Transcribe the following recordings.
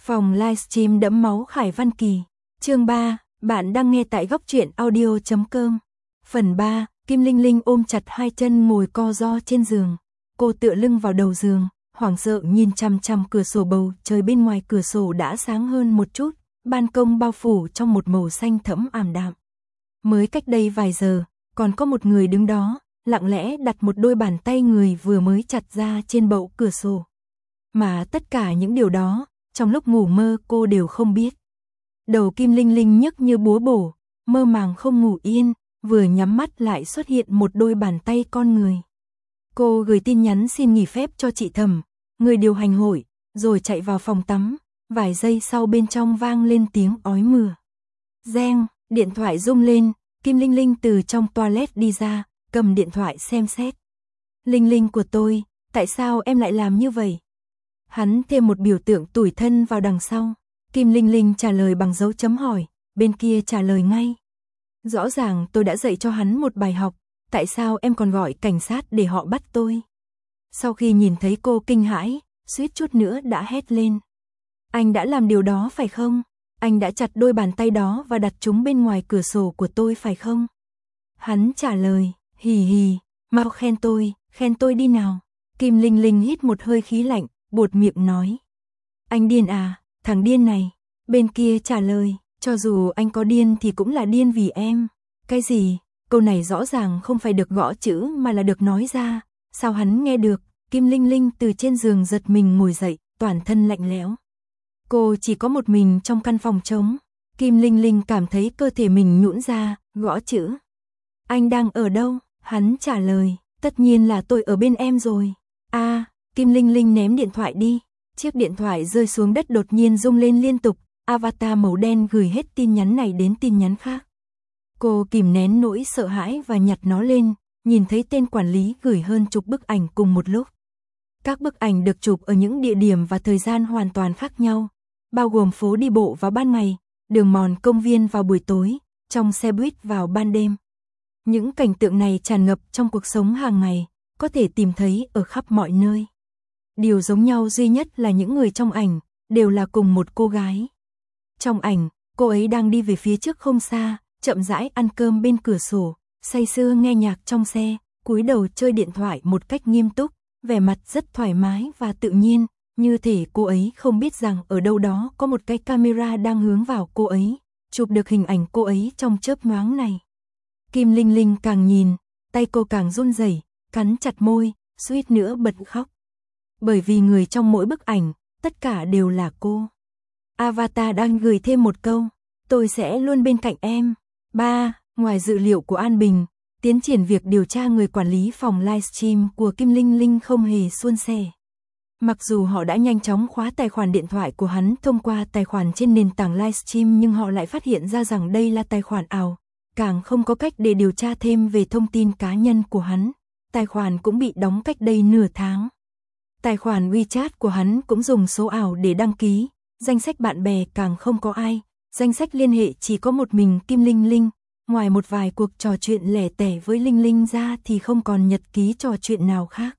Phòng livestream đẫm máu Khải Văn Kỳ. Chương 3, bạn đang nghe tại góc truyện audio.com. Phần 3, Kim Linh Linh ôm chặt hai chân ngồi co ro trên giường. Cô tựa lưng vào đầu giường, hoảng sợ nhìn chằm chằm cửa sổ. Bầu trời bên ngoài cửa sổ đã sáng hơn một chút, ban công bao phủ trong một màu xanh thẫm ảm đạm. Mới cách đây vài giờ, còn có một người đứng đó, lặng lẽ đặt một đôi bàn tay người vừa mới chặt ra trên bậu cửa sổ. Mà tất cả những điều đó, trong lúc ngủ mơ cô đều không biết. Đầu Kim Linh Linh nhức như búa bổ, mơ màng không ngủ yên, vừa nhắm mắt lại xuất hiện một đôi bàn tay con người. Cô gửi tin nhắn xin nghỉ phép cho chị Thẩm, người điều hành hội, rồi chạy vào phòng tắm, vài giây sau bên trong vang lên tiếng ói mửa. Reng, điện thoại rung lên, Kim Linh Linh từ trong toilet đi ra, cầm điện thoại xem xét. Linh Linh của tôi, tại sao em lại làm như vậy? Hắn thêm một biểu tượng tủi thân vào đằng sau. Kim Linh Linh trả lời bằng dấu chấm hỏi, bên kia trả lời ngay. Rõ ràng tôi đã dạy cho hắn một bài học, tại sao em còn gọi cảnh sát để họ bắt tôi? Sau khi nhìn thấy cô kinh hãi, suýt chút nữa đã hét lên. Anh đã làm điều đó phải không? Anh đã chặt đôi bàn tay đó và đặt chúng bên ngoài cửa sổ của tôi phải không? Hắn trả lời, hì hì, mau khen tôi đi nào. Kim Linh Linh hít một hơi khí lạnh, buột miệng nói. Anh điên à, thằng điên này. Bên kia trả lời, cho dù anh có điên thì cũng là điên vì em. Cái gì? Câu này rõ ràng không phải được gõ chữ mà là được nói ra. Sao hắn nghe được? Kim Linh Linh từ trên giường giật mình ngồi dậy, toàn thân lạnh lẽo. Cô chỉ có một mình trong căn phòng trống. Kim Linh Linh cảm thấy cơ thể mình nhũn ra, gõ chữ. Anh đang ở đâu? Hắn trả lời, tất nhiên là tôi ở bên em rồi. Kim Linh Linh ném điện thoại đi. Chiếc điện thoại rơi xuống đất đột nhiên rung lên liên tục. Avatar màu đen gửi hết tin nhắn này đến tin nhắn khác. Cô kìm nén nỗi sợ hãi và nhặt nó lên, nhìn thấy tên quản lý gửi hơn chục bức ảnh cùng một lúc. Các bức ảnh được chụp ở những địa điểm và thời gian hoàn toàn khác nhau, bao gồm phố đi bộ vào ban ngày, đường mòn công viên vào buổi tối, trong xe buýt vào ban đêm. Những cảnh tượng này tràn ngập trong cuộc sống hàng ngày, có thể tìm thấy ở khắp mọi nơi. Điều giống nhau duy nhất là những người trong ảnh đều là cùng một cô gái. Trong ảnh, cô ấy đang đi về phía trước không xa, chậm rãi ăn cơm bên cửa sổ, say sưa nghe nhạc trong xe, cúi đầu chơi điện thoại một cách nghiêm túc, vẻ mặt rất thoải mái và tự nhiên, như thể cô ấy không biết rằng ở đâu đó có một cái camera đang hướng vào cô ấy, chụp được hình ảnh cô ấy trong chớp nhoáng này. Kim Linh Linh càng nhìn, tay cô càng run rẩy, cắn chặt môi, suýt nữa bật khóc. Bởi vì người trong mỗi bức ảnh, tất cả đều là cô. Avatar đang gửi thêm một câu, tôi sẽ luôn bên cạnh em. 3. Ngoài dự liệu của An Bình, tiến triển việc điều tra người quản lý phòng livestream của Kim Linh Linh không hề suôn sẻ. Mặc dù họ đã nhanh chóng khóa tài khoản điện thoại của hắn thông qua tài khoản trên nền tảng livestream, nhưng họ lại phát hiện ra rằng đây là tài khoản ảo, càng không có cách để điều tra thêm về thông tin cá nhân của hắn. Tài khoản cũng bị đóng cách đây nửa tháng. Tài khoản WeChat của hắn cũng dùng số ảo để đăng ký, danh sách bạn bè càng không có ai, danh sách liên hệ chỉ có một mình Kim Linh Linh, ngoài một vài cuộc trò chuyện lẻ tẻ với Linh Linh ra thì không còn nhật ký trò chuyện nào khác.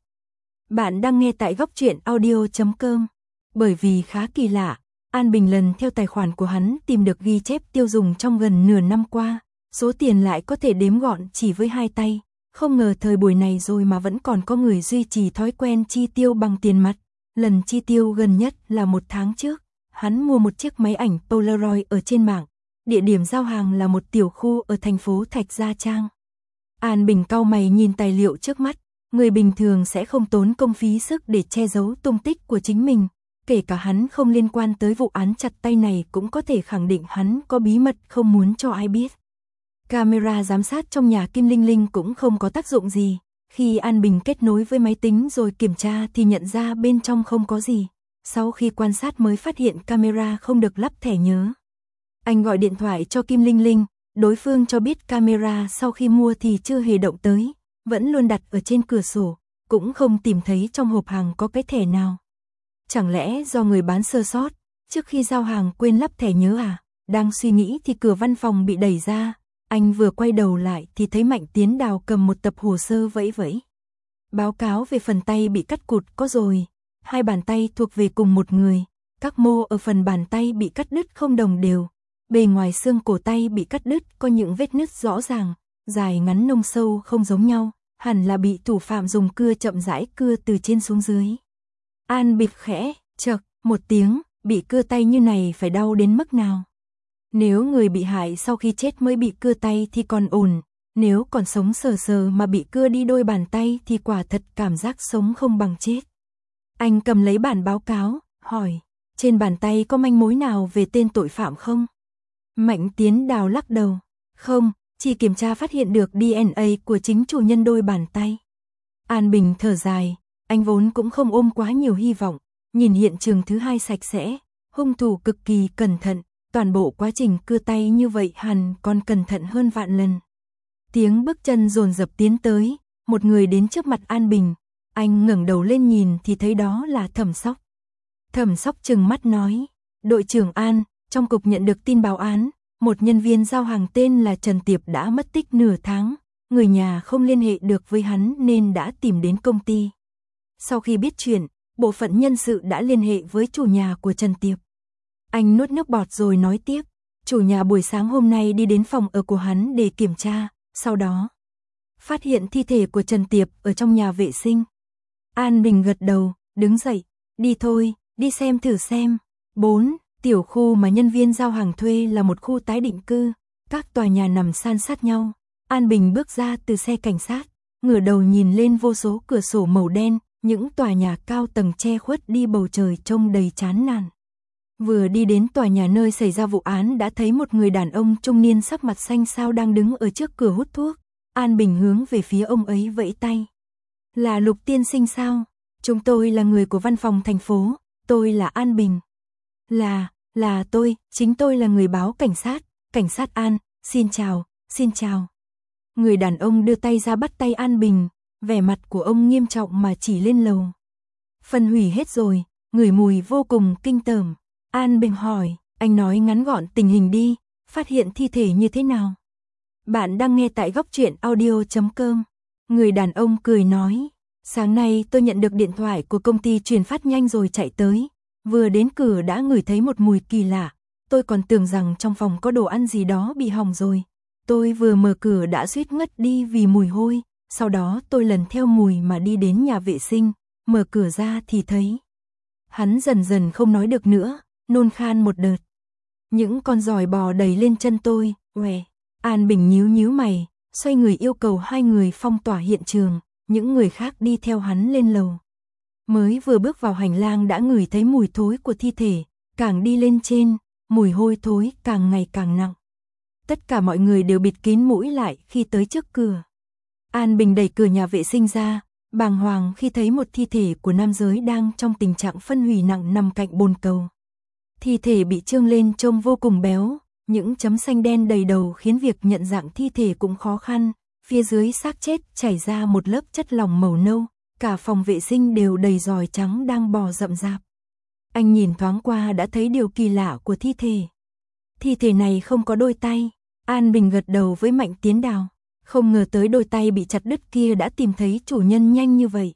Bạn đang nghe tại góc truyện audio.com. Bởi vì khá kỳ lạ, An Bình lần theo tài khoản của hắn tìm được ghi chép tiêu dùng trong gần nửa năm qua, số tiền lại có thể đếm gọn chỉ với hai tay. Không ngờ thời buổi này rồi mà vẫn còn có người duy trì thói quen chi tiêu bằng tiền mặt. Lần chi tiêu gần nhất là một tháng trước, hắn mua một chiếc máy ảnh Polaroid ở trên mạng. Địa điểm giao hàng là một tiểu khu ở thành phố Thạch Gia Trang. An Bình cau mày nhìn tài liệu trước mắt. Người bình thường sẽ không tốn công phí sức để che giấu tung tích của chính mình. Kể cả hắn không liên quan tới vụ án chặt tay này cũng có thể khẳng định hắn có bí mật không muốn cho ai biết. Camera giám sát trong nhà Kim Linh Linh cũng không có tác dụng gì. Khi An Bình kết nối với máy tính rồi kiểm tra thì nhận ra bên trong không có gì. Sau khi quan sát mới phát hiện camera không được lắp thẻ nhớ. Anh gọi điện thoại cho Kim Linh Linh, đối phương cho biết camera sau khi mua thì chưa hề động tới, vẫn luôn đặt ở trên cửa sổ, cũng không tìm thấy trong hộp hàng có cái thẻ nào. Chẳng lẽ do người bán sơ sót, trước khi giao hàng quên lắp thẻ nhớ à? Đang suy nghĩ thì cửa văn phòng bị đẩy ra. Anh vừa quay đầu lại thì thấy Mạnh Tiến Đào cầm một tập hồ sơ vẫy vẫy. Báo cáo về phần tay bị cắt cụt có rồi, hai bàn tay thuộc về cùng một người, Các mô ở phần bàn tay bị cắt đứt không đồng đều, bề ngoài xương cổ tay bị cắt đứt có những vết nứt rõ ràng, dài ngắn nông sâu không giống nhau, hẳn là bị thủ phạm dùng cưa chậm rãi cưa từ trên xuống dưới. An bịt khẽ, chậc, một tiếng, bị cưa tay như này phải đau đến mức nào? Nếu người bị hại sau khi chết mới bị cưa tay thì còn ổn, nếu còn sống sờ sờ mà bị cưa đi đôi bàn tay thì quả thật cảm giác sống không bằng chết. Anh cầm lấy bản báo cáo, hỏi, trên bàn tay có manh mối nào về tên tội phạm không? Mạnh Tiến Đào lắc đầu, không, chỉ kiểm tra phát hiện được DNA của chính chủ nhân đôi bàn tay. An Bình thở dài, anh vốn cũng không ôm quá nhiều hy vọng, nhìn hiện trường thứ hai sạch sẽ, hung thủ cực kỳ cẩn thận, toàn bộ quá trình cưa tay như vậy hẳn còn cẩn thận hơn vạn lần. Tiếng bước chân dồn dập tiến tới, một người đến trước mặt An Bình, anh ngẩng đầu lên nhìn thì thấy đó là Thẩm Sóc. Thẩm Sóc trừng mắt nói, đội trưởng An, trong cục nhận được tin báo án, một nhân viên giao hàng tên là Trần Tiệp đã mất tích nửa tháng, người nhà không liên hệ được với hắn nên đã tìm đến công ty. Sau khi biết chuyện, bộ phận nhân sự đã liên hệ với chủ nhà của Trần Tiệp. Anh nuốt nước bọt rồi nói tiếp, chủ nhà buổi sáng hôm nay đi đến phòng ở của hắn để kiểm tra, sau đó phát hiện thi thể của Trần Tiệp ở trong nhà vệ sinh. An Bình gật đầu, đứng dậy, đi thôi, đi xem thử xem. 4. Tiểu khu mà nhân viên giao hàng thuê là một khu tái định cư, các tòa nhà nằm san sát nhau. An Bình bước ra từ xe cảnh sát, ngửa đầu nhìn lên vô số cửa sổ màu đen, những tòa nhà cao tầng che khuất đi bầu trời trông đầy chán nản. Vừa đi đến tòa nhà nơi xảy ra vụ án đã thấy một người đàn ông trung niên sắc mặt xanh xao đang đứng ở trước cửa hút thuốc. An Bình hướng về phía ông ấy vẫy tay. Là Lục tiên sinh sao? Chúng tôi là người của văn phòng thành phố, tôi là An Bình. Là tôi, chính tôi là người báo cảnh sát An, xin chào. Người đàn ông đưa tay ra bắt tay An Bình, vẻ mặt của ông nghiêm trọng mà chỉ lên lầu. Phân hủy hết rồi, ngửi mùi vô cùng kinh tởm. An Bình hỏi, anh nói ngắn gọn tình hình đi, phát hiện thi thể như thế nào? Bạn đang nghe tại góc truyện audio.com. Người đàn ông cười nói, sáng nay tôi nhận được điện thoại của công ty truyền phát nhanh rồi chạy tới. Vừa đến cửa đã ngửi thấy một mùi kỳ lạ, tôi còn tưởng rằng trong phòng có đồ ăn gì đó bị hỏng rồi. Tôi vừa mở cửa đã suýt ngất đi vì mùi hôi, sau đó tôi lần theo mùi mà đi đến nhà vệ sinh, mở cửa ra thì thấy. Hắn dần dần không nói được nữa, nôn khan một đợt. Những con giòi bò đầy lên chân tôi, uè. An Bình nhíu mày, xoay người yêu cầu hai người phong tỏa hiện trường, những người khác đi theo hắn lên lầu. Mới vừa bước vào hành lang đã ngửi thấy mùi thối của thi thể, càng đi lên trên, mùi hôi thối càng ngày càng nặng. Tất cả mọi người đều bịt kín mũi lại khi tới trước cửa. An Bình đẩy cửa nhà vệ sinh ra, bàng hoàng khi thấy một thi thể của nam giới đang trong tình trạng phân hủy nặng nằm cạnh bồn cầu. Thi thể bị trương lên trông vô cùng béo, những chấm xanh đen đầy đầu khiến việc nhận dạng thi thể cũng khó khăn, phía dưới xác chết chảy ra một lớp chất lỏng màu nâu, cả phòng vệ sinh đều đầy giòi trắng đang bò rậm rạp. Anh nhìn thoáng qua đã thấy điều kỳ lạ của thi thể. Thi thể này không có đôi tay. An Bình gật đầu với Mạnh Tiến Đào. Không ngờ tới đôi tay bị chặt đứt kia đã tìm thấy chủ nhân nhanh như vậy.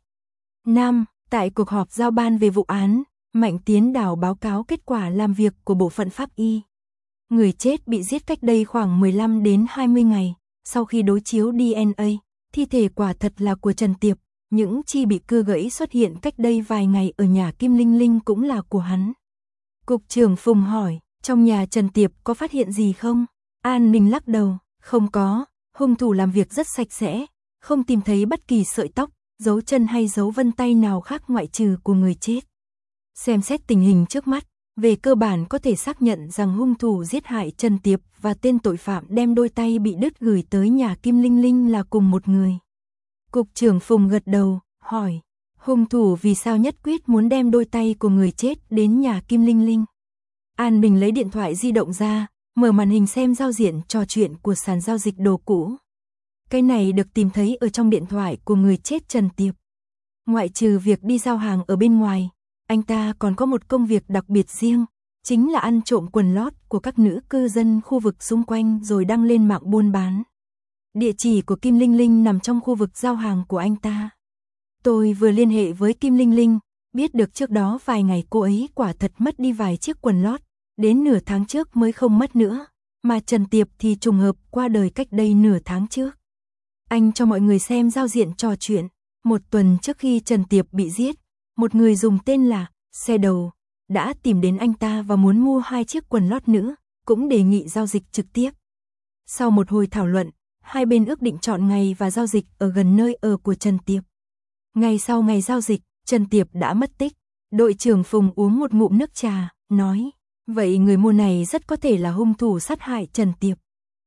Tại cuộc họp giao ban về vụ án, Mạnh Tiến Đào báo cáo kết quả làm việc của bộ phận pháp y. Người chết bị giết cách đây khoảng 15 đến 20 ngày. Sau khi đối chiếu DNA, thi thể quả thật là của Trần Tiệp. Những chi bị cưa gãy xuất hiện cách đây vài ngày ở nhà Kim Linh Linh cũng là của hắn. Cục trưởng Phùng hỏi, trong nhà Trần Tiệp có phát hiện gì không? An Bình lắc đầu, không có, hung thủ làm việc rất sạch sẽ, không tìm thấy bất kỳ sợi tóc, dấu chân hay dấu vân tay nào khác ngoại trừ của người chết. Xem xét tình hình trước mắt, về cơ bản có thể xác nhận rằng hung thủ giết hại Trần Tiệp và tên tội phạm đem đôi tay bị đứt gửi tới nhà Kim Linh Linh là cùng một người. Cục trưởng Phùng gật đầu, hỏi, hung thủ vì sao nhất quyết muốn đem đôi tay của người chết đến nhà Kim Linh Linh? An Bình lấy điện thoại di động ra, mở màn hình xem giao diện trò chuyện của sàn giao dịch đồ cũ. Cái này được tìm thấy ở trong điện thoại của người chết Trần Tiệp. Ngoại trừ việc đi giao hàng ở bên ngoài, anh ta còn có một công việc đặc biệt riêng, chính là ăn trộm quần lót của các nữ cư dân khu vực xung quanh rồi đăng lên mạng buôn bán. Địa chỉ của Kim Linh Linh nằm trong khu vực giao hàng của anh ta. Tôi vừa liên hệ với Kim Linh Linh, Biết được trước đó vài ngày cô ấy quả thật mất đi vài chiếc quần lót, đến nửa tháng trước mới không mất nữa, mà Trần Tiệp thì trùng hợp qua đời cách đây nửa tháng trước. Anh cho mọi người xem giao diện trò chuyện, một tuần trước khi Trần Tiệp bị giết, một người dùng tên là Xe Đầu đã tìm đến anh ta và muốn mua 2 chiếc quần lót nữa, cũng đề nghị giao dịch trực tiếp. Sau một hồi thảo luận, hai bên ước định chọn ngày và giao dịch ở gần nơi ở của Trần Tiệp. Ngày sau ngày giao dịch, Trần Tiệp đã mất tích. Đội trưởng Phùng uống một ngụm nước trà, nói, vậy người mua này rất có thể là hung thủ sát hại Trần Tiệp.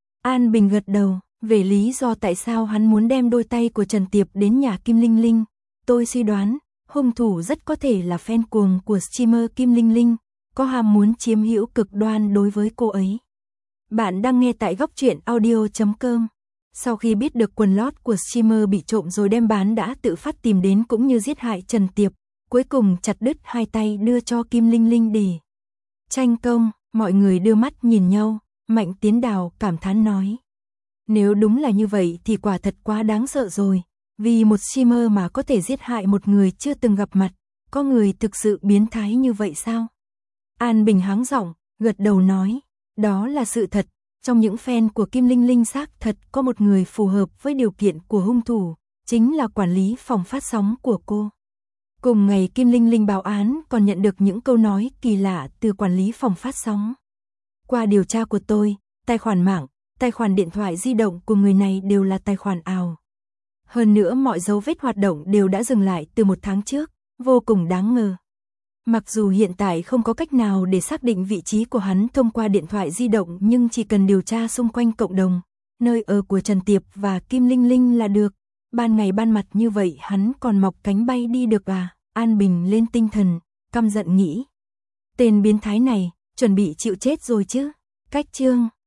An Bình gật đầu, về lý do tại sao hắn muốn đem đôi tay của Trần Tiệp đến nhà Kim Linh Linh. Tôi suy đoán, hung thủ rất có thể là fan cuồng của streamer Kim Linh Linh, có ham muốn chiếm hữu cực đoan đối với cô ấy. Bạn đang nghe tại góc truyện audio.com. Sau khi biết được quần lót của streamer bị trộm rồi đem bán đã tự phát tìm đến cũng như giết hại Trần Tiệp, cuối cùng chặt đứt hai tay đưa cho Kim Linh Linh để tranh công. Mọi người đưa mắt nhìn nhau, Mạnh Tiến Đào cảm thán nói. Nếu đúng là như vậy thì quả thật quá đáng sợ rồi, vì một streamer mà có thể giết hại một người chưa từng gặp mặt, có người thực sự biến thái như vậy sao? An Bình háng giọng, gật đầu nói, đó là sự thật. Trong những fan của Kim Linh Linh xác thật có một người phù hợp với điều kiện của hung thủ, chính là quản lý phòng phát sóng của cô. Cùng ngày Kim Linh Linh báo án còn nhận được những câu nói kỳ lạ từ quản lý phòng phát sóng. Qua điều tra của tôi, tài khoản mạng, tài khoản điện thoại di động của người này đều là tài khoản ảo. Hơn nữa mọi dấu vết hoạt động đều đã dừng lại từ 1 tháng trước, vô cùng đáng ngờ. Mặc dù hiện tại không có cách nào để xác định vị trí của hắn thông qua điện thoại di động nhưng chỉ cần điều tra xung quanh cộng đồng, nơi ở của Trần Tiệp và Kim Linh Linh là được. Ban ngày ban mặt như vậy hắn còn mọc cánh bay đi được à? An Bình lên tinh thần, căm giận nghĩ. Tên biến thái này, chuẩn bị chịu chết rồi chứ. Cách chương